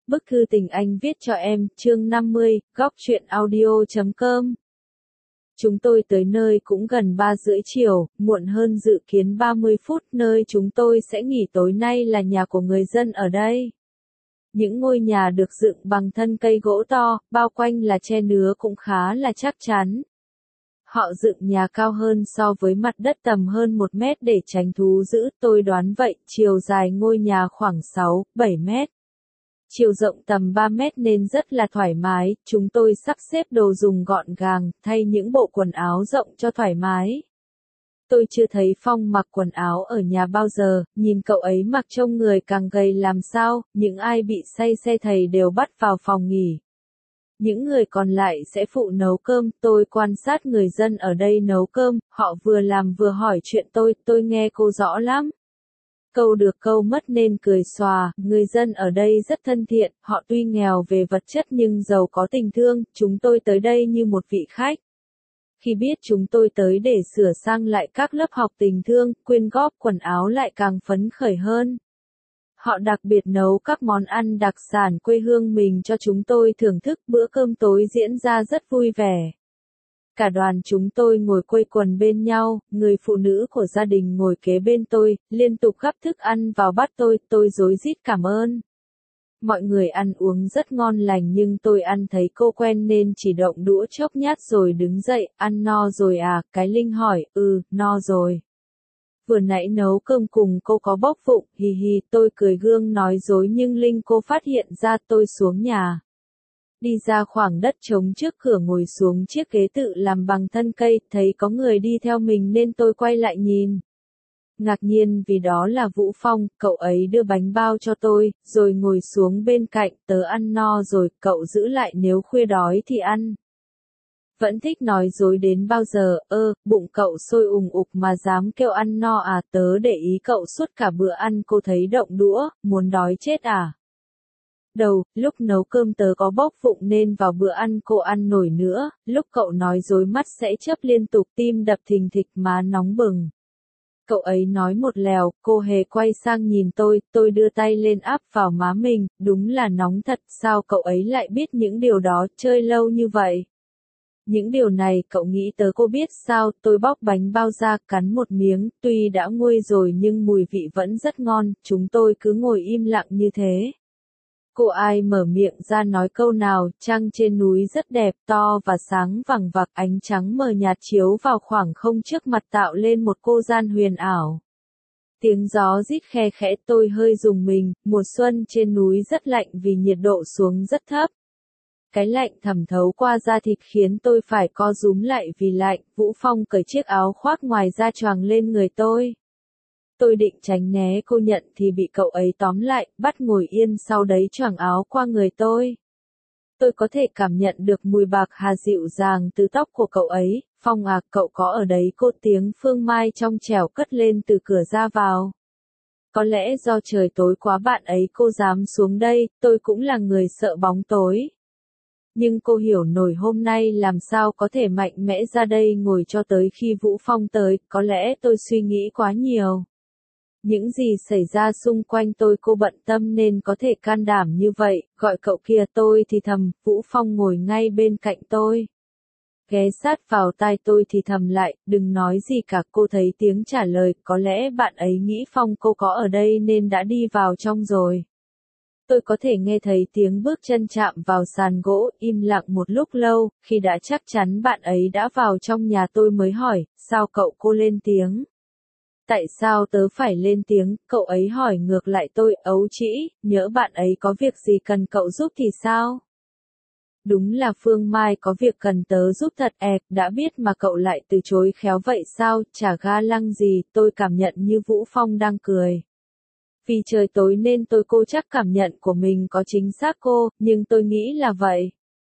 Bức thư tình anh viết cho em, chương 50, góc truyện audio.com. Chúng tôi tới nơi cũng gần 3:30 chiều, muộn hơn dự kiến 30 phút. Nơi chúng tôi sẽ nghỉ tối nay là nhà của người dân ở đây. Những ngôi nhà được dựng bằng thân cây gỗ to, bao quanh là tre nứa cũng khá là chắc chắn. Họ dựng nhà cao hơn so với mặt đất tầm hơn 1 mét để tránh thú dữ, tôi đoán vậy. Chiều dài ngôi nhà khoảng 6-7 mét. Chiều rộng tầm 3 mét nên rất là thoải mái. Chúng tôi sắp xếp đồ dùng gọn gàng, thay những bộ quần áo rộng cho thoải mái. Tôi chưa thấy Phong mặc quần áo ở nhà bao giờ, nhìn cậu ấy mặc trông người càng gầy làm sao. Những ai bị say xe thầy đều bắt vào phòng nghỉ. Những người còn lại sẽ phụ nấu cơm. Tôi quan sát người dân ở đây nấu cơm, họ vừa làm vừa hỏi chuyện tôi nghe cô rõ lắm. Câu được câu mất nên cười xòa. Người dân ở đây rất thân thiện, họ tuy nghèo về vật chất nhưng giàu có tình thương. Chúng tôi tới đây như một vị khách. Khi biết chúng tôi tới để sửa sang lại các lớp học tình thương, quyên góp quần áo lại càng phấn khởi hơn. Họ đặc biệt nấu các món ăn đặc sản quê hương mình cho chúng tôi thưởng thức. Bữa cơm tối diễn ra rất vui vẻ. Cả đoàn chúng tôi ngồi quây quần bên nhau, người phụ nữ của gia đình ngồi kế bên tôi, liên tục gắp thức ăn vào bát tôi rối rít cảm ơn. Mọi người ăn uống rất ngon lành nhưng tôi ăn thấy cô quen nên chỉ động đũa chốc nhát rồi đứng dậy. Ăn no rồi à? Cái Linh hỏi. No rồi. Vừa nãy nấu cơm cùng cô có bốc vụng, hì hì. Tôi cười gương nói dối nhưng Linh cô phát hiện ra. Tôi xuống nhà. Đi ra khoảng đất trống trước cửa ngồi xuống chiếc ghế tự làm bằng thân cây, thấy có người đi theo mình nên tôi quay lại nhìn. Ngạc nhiên vì đó là Vũ Phong, cậu ấy đưa bánh bao cho tôi, rồi ngồi xuống bên cạnh. Tớ ăn no rồi, cậu giữ lại nếu khuya đói thì ăn. Vẫn thích nói dối đến bao giờ? Bụng cậu sôi ùng ục mà dám kêu ăn no à? Tớ để ý cậu suốt cả bữa ăn. Cô thấy động đũa, muốn đói chết à? Lúc nấu cơm tớ có bốc vụng nên vào bữa ăn cô ăn nổi nữa. Lúc cậu nói dối mắt sẽ chớp liên tục, tim đập thình thịch, má nóng bừng. Cậu ấy nói một lèo, cô hề quay sang nhìn tôi đưa tay lên áp vào má mình, đúng là nóng thật. Sao cậu ấy lại biết những điều đó, chơi lâu như vậy? Những điều này cậu nghĩ tớ cô biết sao? Tôi bóc bánh bao ra, cắn một miếng, tuy đã nguội rồi nhưng mùi vị vẫn rất ngon. Chúng tôi cứ ngồi im lặng như thế. Cô ai mở miệng ra nói câu nào. Trăng trên núi rất đẹp, to và sáng vằng vặc, ánh trắng mờ nhạt chiếu vào khoảng không trước mặt tạo lên một cô gian huyền ảo. Tiếng gió rít khe khẽ, tôi hơi rùng mình. Mùa xuân trên núi rất lạnh vì nhiệt độ xuống rất thấp. Cái lạnh thẩm thấu qua da thịt khiến tôi phải co rúm lại vì lạnh. Vũ Phong cởi chiếc áo khoác ngoài ra choàng lên người tôi. Tôi định tránh né cô nhận thì bị cậu ấy tóm lại, bắt ngồi yên, sau đấy choàng áo qua người tôi. Tôi có thể cảm nhận được mùi bạc hà dịu dàng từ tóc của cậu ấy. Phong à, cậu có ở đấy? Cô tiếng Phương Mai trong trẻo cất lên từ cửa ra vào. Có lẽ do trời tối quá bạn ấy cô dám xuống đây. Tôi cũng là người sợ bóng tối. Nhưng cô hiểu nổi hôm nay làm sao có thể mạnh mẽ ra đây ngồi cho tới khi Vũ Phong tới. Có lẽ tôi suy nghĩ quá nhiều. Những gì xảy ra xung quanh tôi cô bận tâm nên có thể can đảm như vậy. Gọi cậu kia, tôi thì thầm. Vũ Phong ngồi ngay bên cạnh tôi. Ghé sát vào tai tôi thì thầm lại, đừng nói gì cả. Cô thấy tiếng trả lời, có lẽ bạn ấy nghĩ Phong cô có ở đây nên đã đi vào trong rồi. Tôi có thể nghe thấy tiếng bước chân chạm vào sàn gỗ. Im lặng một lúc lâu, khi đã chắc chắn bạn ấy đã vào trong nhà tôi mới hỏi, sao cậu? Cô lên tiếng. Tại sao tớ phải lên tiếng? Cậu ấy hỏi ngược lại tôi. Ấu trĩ, nhỡ bạn ấy có việc gì cần cậu giúp thì sao? Đúng là Phương Mai có việc cần tớ giúp thật. Đã biết mà cậu lại từ chối khéo vậy sao? Chả ga lăng gì. Tôi cảm nhận như Vũ Phong đang cười. Vì trời tối nên cô chắc cảm nhận của mình có chính xác nhưng tôi nghĩ là vậy.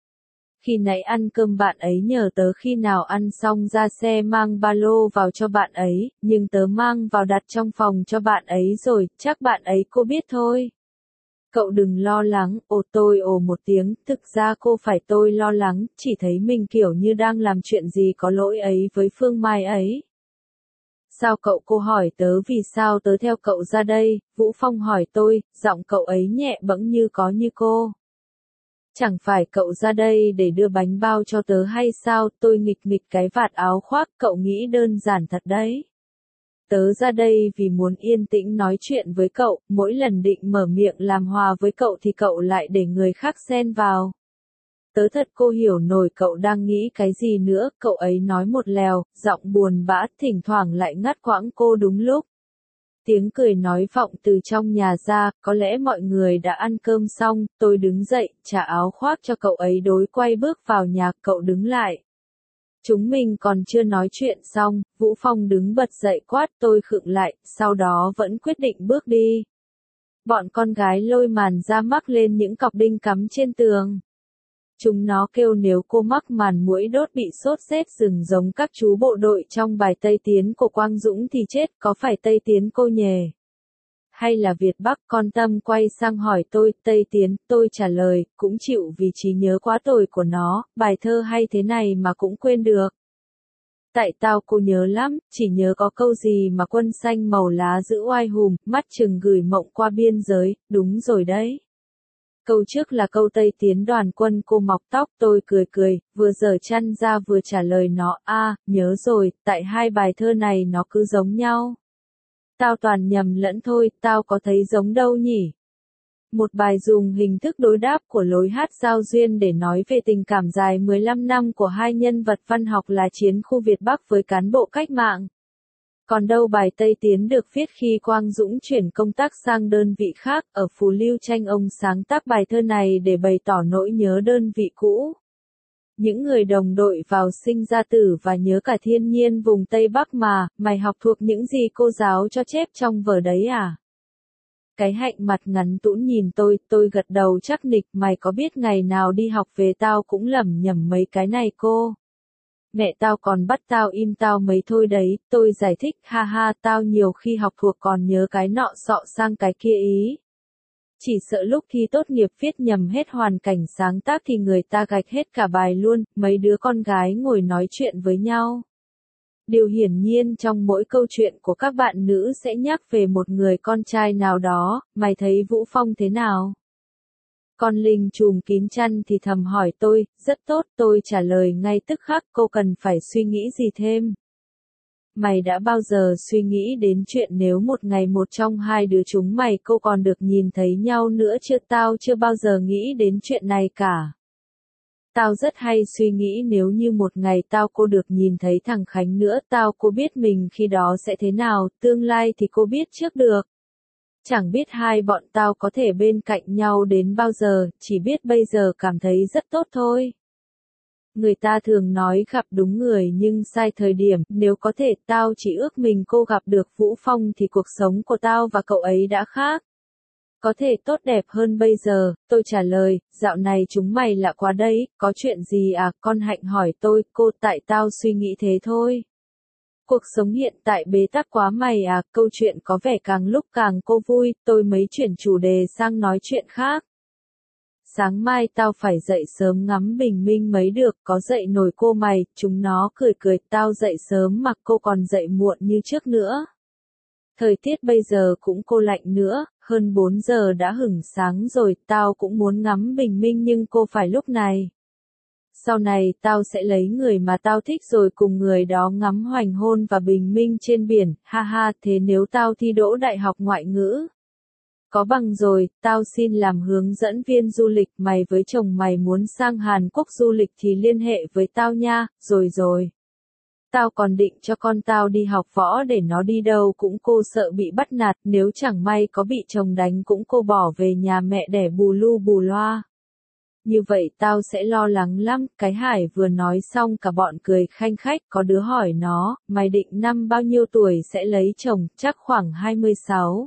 Khi nãy ăn cơm bạn ấy nhờ tớ khi nào ăn xong ra xe mang ba lô vào cho bạn ấy, nhưng tớ mang vào đặt trong phòng cho bạn ấy rồi, chắc bạn ấy cô biết thôi. Cậu đừng lo lắng. Tôi một tiếng, thực ra cô phải tôi lo lắng, chỉ thấy mình kiểu như đang làm chuyện gì có lỗi ấy với Phương Mai ấy. Sao cậu? Cô hỏi tớ vì sao tớ theo cậu ra đây, Vũ Phong hỏi tôi, giọng cậu ấy nhẹ bẫng như có như cô. Chẳng phải cậu ra đây để đưa bánh bao cho tớ hay sao? Tôi nghịch nghịch cái vạt áo khoác, cậu nghĩ đơn giản thật đấy. Tớ ra đây vì muốn yên tĩnh nói chuyện với cậu, mỗi lần định mở miệng làm hòa với cậu thì cậu lại để người khác xen vào. Tớ thật cô hiểu nổi cậu đang nghĩ cái gì nữa, cậu ấy nói một lèo, giọng buồn bã, thỉnh thoảng lại ngắt quãng cô đúng lúc. Tiếng cười nói vọng từ trong nhà ra, có lẽ mọi người đã ăn cơm xong, tôi đứng dậy, trả áo khoác cho cậu ấy đối quay bước vào nhà, cậu đứng lại. Chúng mình còn chưa nói chuyện xong, Vũ Phong đứng bật dậy quát tôi khựng lại, sau đó vẫn quyết định bước đi. Bọn con gái lôi màn ra mắc lên những cọc đinh cắm trên tường. Chúng nó kêu nếu cô mắc màn muỗi đốt bị sốt rét rừng giống các chú bộ đội trong bài Tây Tiến của Quang Dũng thì chết, có phải Tây Tiến cô nhề? Hay là Việt Bắc? Con Tâm quay sang hỏi tôi, Tây Tiến, tôi trả lời, cũng chịu vì trí nhớ quá tồi của nó, bài thơ hay thế này mà cũng quên được. Tại tao cô nhớ lắm, chỉ nhớ có câu gì mà quân xanh màu lá giữ oai hùng, mắt chừng gửi mộng qua biên giới, đúng rồi đấy. Câu trước là câu Tây Tiến đoàn quân cô mọc tóc, tôi cười cười, vừa giở chăn ra vừa trả lời nó, nhớ rồi, tại hai bài thơ này nó cứ giống nhau. Tao toàn nhầm lẫn thôi, tao có thấy giống đâu nhỉ? Một bài dùng hình thức đối đáp của lối hát giao duyên để nói về tình cảm dài 15 năm của hai nhân vật văn học là chiến khu Việt Bắc với cán bộ cách mạng. Còn đâu bài Tây Tiến được viết khi Quang Dũng chuyển công tác sang đơn vị khác, ở Phù Lưu Tranh ông sáng tác bài thơ này để bày tỏ nỗi nhớ đơn vị cũ. Những người đồng đội vào sinh ra tử và nhớ cả thiên nhiên vùng Tây Bắc mà, mày học thuộc những gì cô giáo cho chép trong vở đấy à? Cái Hạnh mặt ngắn tũn nhìn tôi gật đầu chắc nịch, mày có biết ngày nào đi học về tao cũng lẩm nhẩm mấy cái này cô. Mẹ tao còn bắt tao im tao mấy thôi đấy, tôi giải thích, ha ha, tao nhiều khi học thuộc còn nhớ cái nọ sọ sang cái kia ý. Chỉ sợ lúc thi tốt nghiệp viết nhầm hết hoàn cảnh sáng tác thì người ta gạch hết cả bài luôn, mấy đứa con gái ngồi nói chuyện với nhau. Điều hiển nhiên trong mỗi câu chuyện của các bạn nữ sẽ nhắc về một người con trai nào đó, mày thấy Vũ Phong thế nào? Con Linh trùm kín chăn thì thầm hỏi tôi, rất tốt, tôi trả lời ngay tức khắc, cô cần phải suy nghĩ gì thêm? Mày đã bao giờ suy nghĩ đến chuyện nếu một ngày một trong hai đứa chúng mày cô còn được nhìn thấy nhau nữa chưa? Tao chưa bao giờ nghĩ đến chuyện này cả. Tao rất hay suy nghĩ nếu như một ngày tao cô được nhìn thấy thằng Khánh nữa, tao cô biết mình khi đó sẽ thế nào, tương lai thì cô biết trước được. Chẳng biết hai bọn tao có thể bên cạnh nhau đến bao giờ, chỉ biết bây giờ cảm thấy rất tốt thôi. Người ta thường nói gặp đúng người nhưng sai thời điểm, nếu có thể tao chỉ ước mình cô gặp được Vũ Phong thì cuộc sống của tao và cậu ấy đã khác. Có thể tốt đẹp hơn bây giờ, tôi trả lời, dạo này chúng mày lạ quá đấy, có chuyện gì à? Con Hạnh hỏi tôi, cô tại tao suy nghĩ thế thôi. Cuộc sống hiện tại bế tắc quá mày à, câu chuyện có vẻ càng lúc càng cô vui, tôi mới chuyển chủ đề sang nói chuyện khác. Sáng mai tao phải dậy sớm ngắm bình minh mới được, có dậy nổi cô mày, chúng nó cười cười, tao dậy sớm mà cô còn dậy muộn như trước nữa. Thời tiết bây giờ cũng cô lạnh nữa, hơn 4 giờ đã hửng sáng rồi, tao cũng muốn ngắm bình minh nhưng cô phải lúc này. Sau này tao sẽ lấy người mà tao thích rồi cùng người đó ngắm hoàng hôn và bình minh trên biển, ha ha, thế nếu tao thi đỗ đại học ngoại ngữ? Có bằng rồi, tao xin làm hướng dẫn viên du lịch, mày với chồng mày muốn sang Hàn Quốc du lịch thì liên hệ với tao nha, rồi. Tao còn định cho con tao đi học võ để nó đi đâu cũng cô sợ bị bắt nạt, nếu chẳng may có bị chồng đánh cũng cô bỏ về nhà mẹ đẻ bù lu bù loa. Như vậy tao sẽ lo lắng lắm, cái Hải vừa nói xong cả bọn cười khanh khách, có đứa hỏi nó, mày định năm bao nhiêu tuổi sẽ lấy chồng, chắc khoảng 26.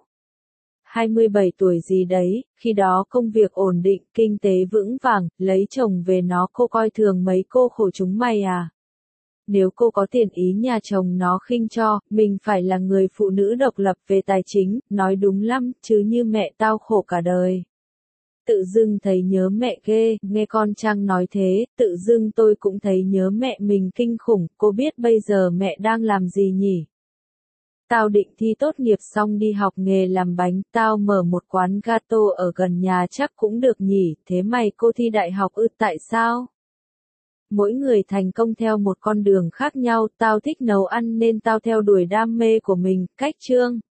27 tuổi gì đấy, khi đó công việc ổn định, kinh tế vững vàng, lấy chồng về nó cô coi thường mấy cô khổ chúng mày à. Nếu cô có tiền ý nhà chồng nó khinh cho, mình phải là người phụ nữ độc lập về tài chính, nói đúng lắm, chứ như mẹ tao khổ cả đời. Tự dưng thấy nhớ mẹ ghê, nghe con Trang nói thế, tự dưng tôi cũng thấy nhớ mẹ mình kinh khủng, cô biết bây giờ mẹ đang làm gì nhỉ? Tao định thi tốt nghiệp xong đi học nghề làm bánh, tao mở một quán gato ở gần nhà chắc cũng được nhỉ, thế mày cô thi đại học ư, tại sao? Mỗi người thành công theo một con đường khác nhau, tao thích nấu ăn nên tao theo đuổi đam mê của mình, cách chương.